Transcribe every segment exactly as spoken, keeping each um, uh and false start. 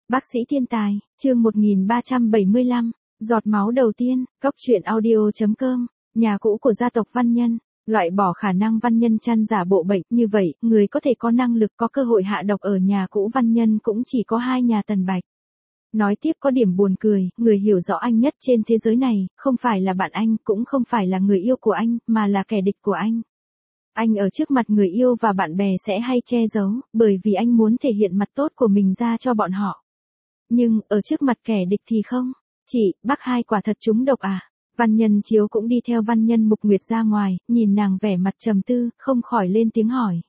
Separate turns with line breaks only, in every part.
Bác sĩ thiên tài, chương một nghìn ba trăm bảy mươi lăm, giọt máu đầu tiên, cốc truyện audio.com, nhà cũ của gia tộc Văn Nhân, loại bỏ khả năng Văn Nhân chăn giả bộ bệnh, như vậy, người có thể có năng lực có cơ hội hạ độc ở nhà cũ Văn Nhân cũng chỉ có hai nhà Tần Bạch. Nói tiếp có điểm buồn cười, người hiểu rõ anh nhất trên thế giới này, không phải là bạn anh, cũng không phải là người yêu của anh, mà là kẻ địch của anh. Anh ở trước mặt người yêu và bạn bè sẽ hay che giấu, bởi vì anh muốn thể hiện mặt tốt của mình ra cho bọn họ. Nhưng, ở trước mặt kẻ địch thì không. Chị, bác hai quả thật trúng độc à? Văn Nhân Chiếu cũng đi theo Văn Nhân Mục Nguyệt ra ngoài, nhìn nàng vẻ mặt trầm tư, không khỏi lên tiếng hỏi.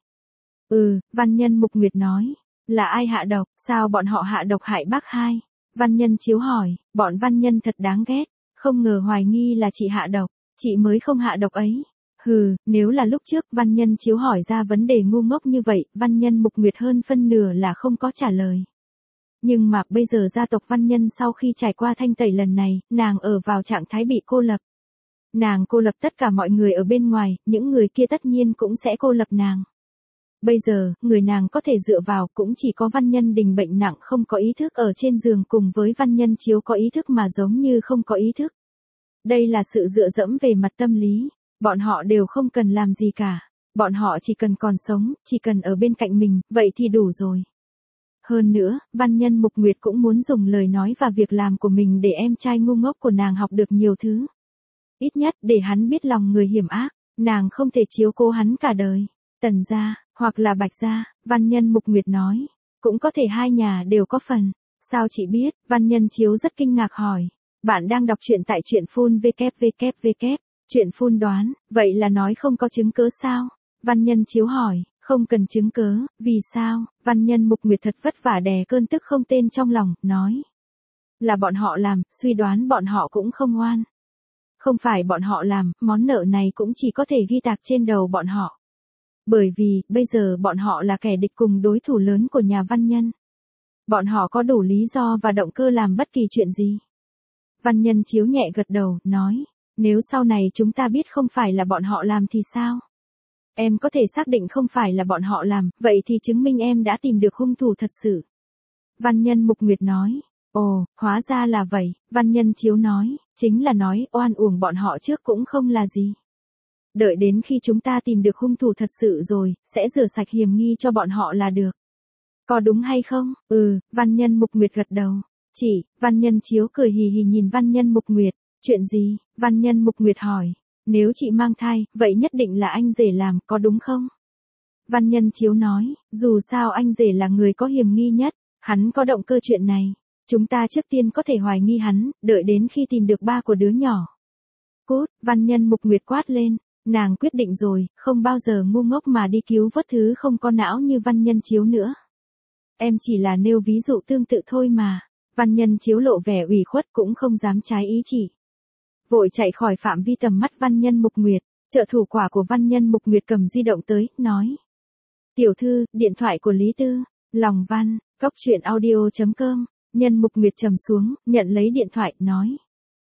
Ừ, Văn Nhân Mục Nguyệt nói. Là ai hạ độc, sao bọn họ hạ độc hại bác hai? Văn Nhân Chiếu hỏi, bọn Văn Nhân thật đáng ghét, không ngờ hoài nghi là chị hạ độc, chị mới không hạ độc ấy. Hừ, nếu là lúc trước Văn Nhân Chiếu hỏi ra vấn đề ngu ngốc như vậy, Văn Nhân Mục Nguyệt hơn phân nửa là không có trả lời. Nhưng mà bây giờ gia tộc Văn Nhân sau khi trải qua thanh tẩy lần này, nàng ở vào trạng thái bị cô lập. Nàng cô lập tất cả mọi người ở bên ngoài, những người kia tất nhiên cũng sẽ cô lập nàng. Bây giờ, người nàng có thể dựa vào cũng chỉ có Văn Nhân Đình bệnh nặng không có ý thức ở trên giường cùng với Văn Nhân Chiếu có ý thức mà giống như không có ý thức. Đây là sự dựa dẫm về mặt tâm lý, bọn họ đều không cần làm gì cả. Bọn họ chỉ cần còn sống, chỉ cần ở bên cạnh mình, vậy thì đủ rồi. Hơn nữa, Văn Nhân Mục Nguyệt cũng muốn dùng lời nói và việc làm của mình để em trai ngu ngốc của nàng học được nhiều thứ. Ít nhất để hắn biết lòng người hiểm ác, nàng không thể chiếu cố hắn cả đời. Tần gia, hoặc là Bạch gia, Văn Nhân Mục Nguyệt nói. Cũng có thể hai nhà đều có phần. Sao chị biết? Văn Nhân Chiếu rất kinh ngạc hỏi. Bạn đang đọc truyện tại truyện phun www. Truyện phun đoán, vậy là nói không có chứng cớ sao? Văn Nhân Chiếu hỏi. Không cần chứng cớ, vì sao? Văn Nhân Mục Nguyệt thật vất vả đè cơn tức không tên trong lòng, nói. Là bọn họ làm, suy đoán bọn họ cũng không ngoan. Không phải bọn họ làm, món nợ này cũng chỉ có thể ghi tạc trên đầu bọn họ. Bởi vì, bây giờ bọn họ là kẻ địch cùng đối thủ lớn của nhà Văn Nhân. Bọn họ có đủ lý do và động cơ làm bất kỳ chuyện gì. Văn Nhân Chiếu nhẹ gật đầu, nói. Nếu sau này chúng ta biết không phải là bọn họ làm thì sao? Em có thể xác định không phải là bọn họ làm, vậy thì chứng minh em đã tìm được hung thủ thật sự. Văn Nhân Mục Nguyệt nói. Ồ, hóa ra là vậy, Văn Nhân Chiếu nói, chính là nói oan uổng bọn họ trước cũng không là gì. Đợi đến khi chúng ta tìm được hung thủ thật sự rồi, sẽ rửa sạch hiểm nghi cho bọn họ là được. Có đúng hay không? Ừ, Văn Nhân Mục Nguyệt gật đầu. Chỉ, Văn Nhân Chiếu cười hì hì nhìn Văn Nhân Mục Nguyệt. Chuyện gì? Văn Nhân Mục Nguyệt hỏi. Nếu chị mang thai, vậy nhất định là anh rể làm, có đúng không? Văn Nhân Chiếu nói, dù sao anh rể là người có hiểm nghi nhất, hắn có động cơ chuyện này. Chúng ta trước tiên có thể hoài nghi hắn, đợi đến khi tìm được ba của đứa nhỏ. Cút, Văn Nhân Mục Nguyệt quát lên, nàng quyết định rồi, không bao giờ ngu ngốc mà đi cứu vớt thứ không có não như Văn Nhân Chiếu nữa. Em chỉ là nêu ví dụ tương tự thôi mà. Văn Nhân Chiếu lộ vẻ ủy khuất cũng không dám trái ý chỉ. Vội chạy khỏi phạm vi tầm mắt Văn Nhân Mục Nguyệt, trợ thủ quả của Văn Nhân Mục Nguyệt cầm di động tới, nói. Tiểu thư, điện thoại của Lý Tư, lòng văn, cốc truyện audio.com, Nhân Mục Nguyệt trầm xuống, nhận lấy điện thoại, nói.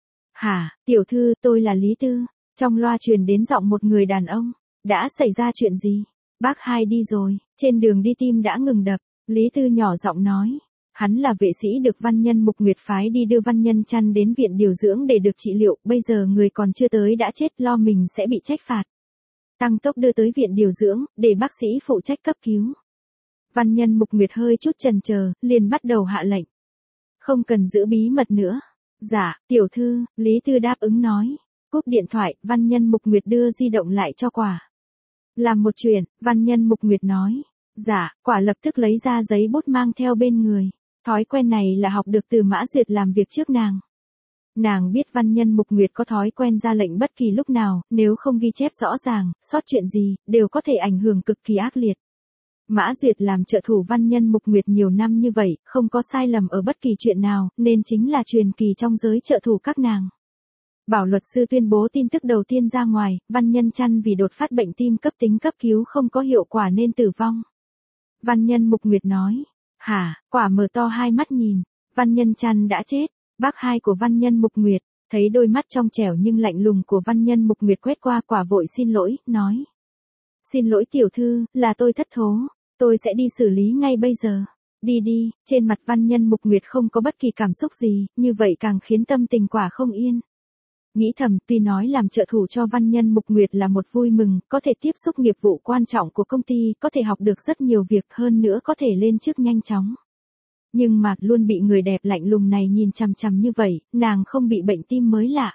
Hả, tiểu thư, tôi là Lý Tư, trong loa truyền đến giọng một người đàn ông, đã xảy ra chuyện gì? Bác hai đi rồi, trên đường đi tim đã ngừng đập, Lý Tư nhỏ giọng nói. Hắn là vệ sĩ được Văn Nhân Mục Nguyệt phái đi đưa Văn Nhân chăn đến viện điều dưỡng để được trị liệu, bây giờ người còn chưa tới đã chết lo mình sẽ bị trách phạt. Tăng tốc đưa tới viện điều dưỡng, để bác sĩ phụ trách cấp cứu. Văn Nhân Mục Nguyệt hơi chút chần chờ, liền bắt đầu hạ lệnh. Không cần giữ bí mật nữa. Dạ, tiểu thư, Lý Tư đáp ứng nói. Cúp điện thoại, Văn Nhân Mục Nguyệt đưa di động lại cho quả. Làm một chuyện, Văn Nhân Mục Nguyệt nói. Dạ, quả lập tức lấy ra giấy bút mang theo bên người. Thói quen này là học được từ Mã Duyệt làm việc trước nàng. Nàng biết Văn Nhân Mục Nguyệt có thói quen ra lệnh bất kỳ lúc nào, nếu không ghi chép rõ ràng, sót chuyện gì, đều có thể ảnh hưởng cực kỳ ác liệt. Mã Duyệt làm trợ thủ Văn Nhân Mục Nguyệt nhiều năm như vậy, không có sai lầm ở bất kỳ chuyện nào, nên chính là truyền kỳ trong giới trợ thủ các nàng. Bảo luật sư tuyên bố tin tức đầu tiên ra ngoài, Văn Nhân chăn vì đột phát bệnh tim cấp tính cấp cứu không có hiệu quả nên tử vong. Văn Nhân Mục Nguyệt nói. Hả, quả mở to hai mắt nhìn, Văn Nhân chăn đã chết, bác hai của Văn Nhân Mục Nguyệt, thấy đôi mắt trong trẻo nhưng lạnh lùng của Văn Nhân Mục Nguyệt quét qua quả vội xin lỗi, nói. Xin lỗi tiểu thư, là tôi thất thố, tôi sẽ đi xử lý ngay bây giờ. Đi đi, trên mặt văn nhân Mục Nguyệt không có bất kỳ cảm xúc gì, như vậy càng khiến tâm tình quả không yên. Nghĩ thầm, tuy nói làm trợ thủ cho văn nhân Mục Nguyệt là một vui mừng, có thể tiếp xúc nghiệp vụ quan trọng của công ty, có thể học được rất nhiều việc hơn nữa có thể lên chức nhanh chóng. Nhưng mà, luôn bị người đẹp lạnh lùng này nhìn chằm chằm như vậy, nàng không bị bệnh tim mới lạ.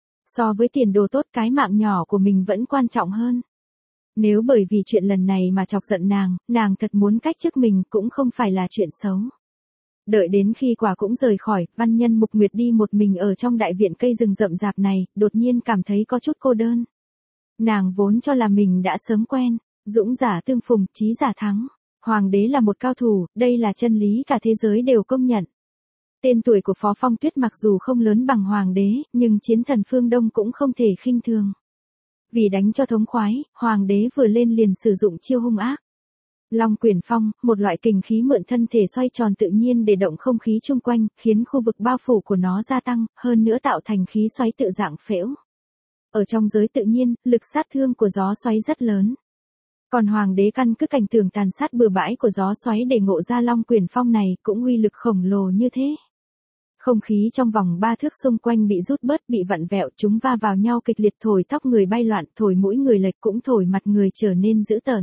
So với tiền đồ tốt, cái mạng nhỏ của mình vẫn quan trọng hơn. Nếu bởi vì chuyện lần này mà chọc giận nàng, nàng thật muốn cách chức mình cũng không phải là chuyện xấu. Đợi đến khi quả cũng rời khỏi, văn nhân Mục Nguyệt đi một mình ở trong đại viện cây rừng rậm rạp này, đột nhiên cảm thấy có chút cô đơn. Nàng vốn cho là mình đã sớm quen, dũng giả tương phùng, trí giả thắng. Hoàng đế là một cao thủ, đây là chân lý cả thế giới đều công nhận. Tên tuổi của Phó Phong Tuyết mặc dù không lớn bằng hoàng đế, nhưng chiến thần phương Đông cũng không thể khinh thường. Vì đánh cho thống khoái, hoàng đế vừa lên liền sử dụng chiêu hung ác. Long Quyển Phong, một loại kình khí mượn thân thể xoay tròn tự nhiên để động không khí chung quanh, khiến khu vực bao phủ của nó gia tăng, hơn nữa tạo thành khí xoáy tự dạng phễu. Ở trong giới tự nhiên, lực sát thương của gió xoáy rất lớn. Còn hoàng đế căn cứ cảnh tượng tàn sát bừa bãi của gió xoáy để ngộ ra Long Quyển Phong này cũng uy lực khổng lồ như thế. Không khí trong vòng ba thước xung quanh bị rút bớt, bị vặn vẹo, chúng va vào nhau kịch liệt, thổi tóc người bay loạn, thổi mũi người lệch, cũng thổi mặt người trở nên dữ tợn.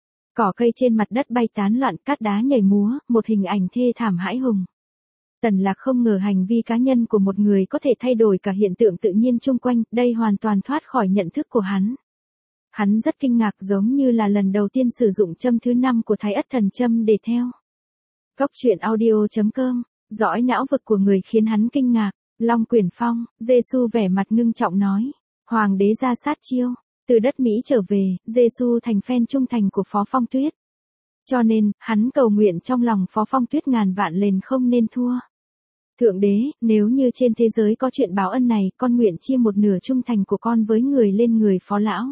Cỏ cây trên mặt đất bay tán loạn, cát đá nhảy múa, một hình ảnh thê thảm hãi hùng. Tần Lạc không ngờ hành vi cá nhân của một người có thể thay đổi cả hiện tượng tự nhiên chung quanh, đây hoàn toàn thoát khỏi nhận thức của hắn. Hắn rất kinh ngạc, giống như là lần đầu tiên sử dụng châm thứ năm của Thái Ất Thần Châm để theo. Cốc truyện audio chấm com, dõi não vực của người khiến hắn kinh ngạc. Long Quyển Phong, Giê-xu vẻ mặt ngưng trọng nói. Hoàng đế ra sát chiêu. Từ đất Mỹ trở về, Giê-xu thành fan trung thành của Phó Phong Tuyết. Cho nên, hắn cầu nguyện trong lòng Phó Phong Tuyết ngàn vạn lần không nên thua. Thượng đế, nếu như trên thế giới có chuyện báo ân này, con nguyện chia một nửa trung thành của con với người lên người Phó lão.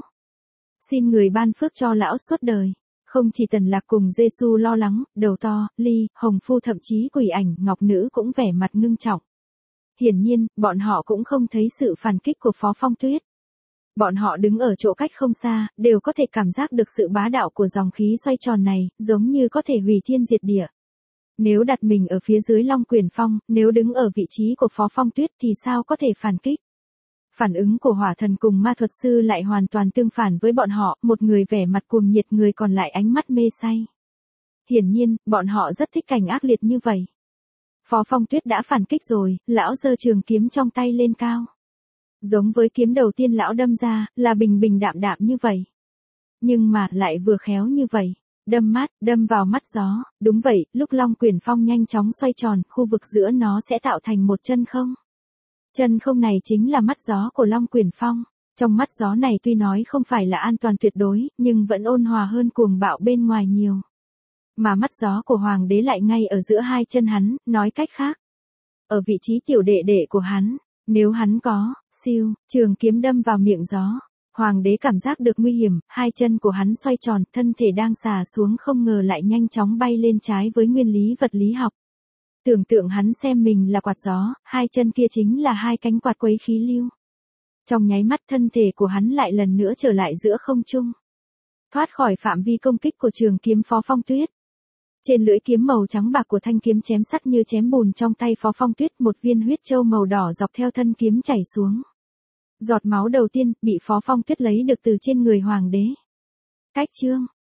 Xin người ban phước cho lão suốt đời. Không chỉ Tần Lạc cùng Giê-xu lo lắng, Đầu To, Ly, Hồng Phu thậm chí Quỷ Ảnh, Ngọc Nữ cũng vẻ mặt ngưng trọng. Hiển nhiên, bọn họ cũng không thấy sự phản kích của Phó Phong Tuyết. Bọn họ đứng ở chỗ cách không xa, đều có thể cảm giác được sự bá đạo của dòng khí xoay tròn này, giống như có thể hủy thiên diệt địa. Nếu đặt mình ở phía dưới Long Quyển Phong, nếu đứng ở vị trí của Phó Phong Tuyết thì sao có thể phản kích? Phản ứng của hỏa thần cùng ma thuật sư lại hoàn toàn tương phản với bọn họ, một người vẻ mặt cuồng nhiệt, người còn lại ánh mắt mê say. Hiển nhiên, bọn họ rất thích cảnh ác liệt như vậy. Phó Phong Tuyết đã phản kích rồi, lão giơ trường kiếm trong tay lên cao. Giống với kiếm đầu tiên lão đâm ra, là bình bình đạm đạm như vậy. Nhưng mà, lại vừa khéo như vậy. Đâm mát, đâm vào mắt gió, đúng vậy, lúc Long Quyển Phong nhanh chóng xoay tròn, khu vực giữa nó sẽ tạo thành một chân không. Chân không này chính là mắt gió của Long Quyển Phong. Trong mắt gió này tuy nói không phải là an toàn tuyệt đối, nhưng vẫn ôn hòa hơn cuồng bạo bên ngoài nhiều. Mà mắt gió của hoàng đế lại ngay ở giữa hai chân hắn, nói cách khác. Ở vị trí tiểu đệ đệ của hắn, nếu hắn có, siêu, trường kiếm đâm vào miệng gió. Hoàng đế cảm giác được nguy hiểm, hai chân của hắn xoay tròn, thân thể đang xà xuống không ngờ lại nhanh chóng bay lên trái với nguyên lý vật lý học. Tưởng tượng hắn xem mình là quạt gió, hai chân kia chính là hai cánh quạt quấy khí lưu. Trong nháy mắt thân thể của hắn lại lần nữa trở lại giữa không trung. Thoát khỏi phạm vi công kích của trường kiếm Phó Phong Tuyết. Trên lưỡi kiếm màu trắng bạc của thanh kiếm chém sắt như chém bùn trong tay Phó Phong Tuyết, một viên huyết châu màu đỏ dọc theo thân kiếm chảy xuống. Giọt máu đầu tiên, bị Phó Phong Tuyết lấy được từ trên người hoàng đế. Cách chương.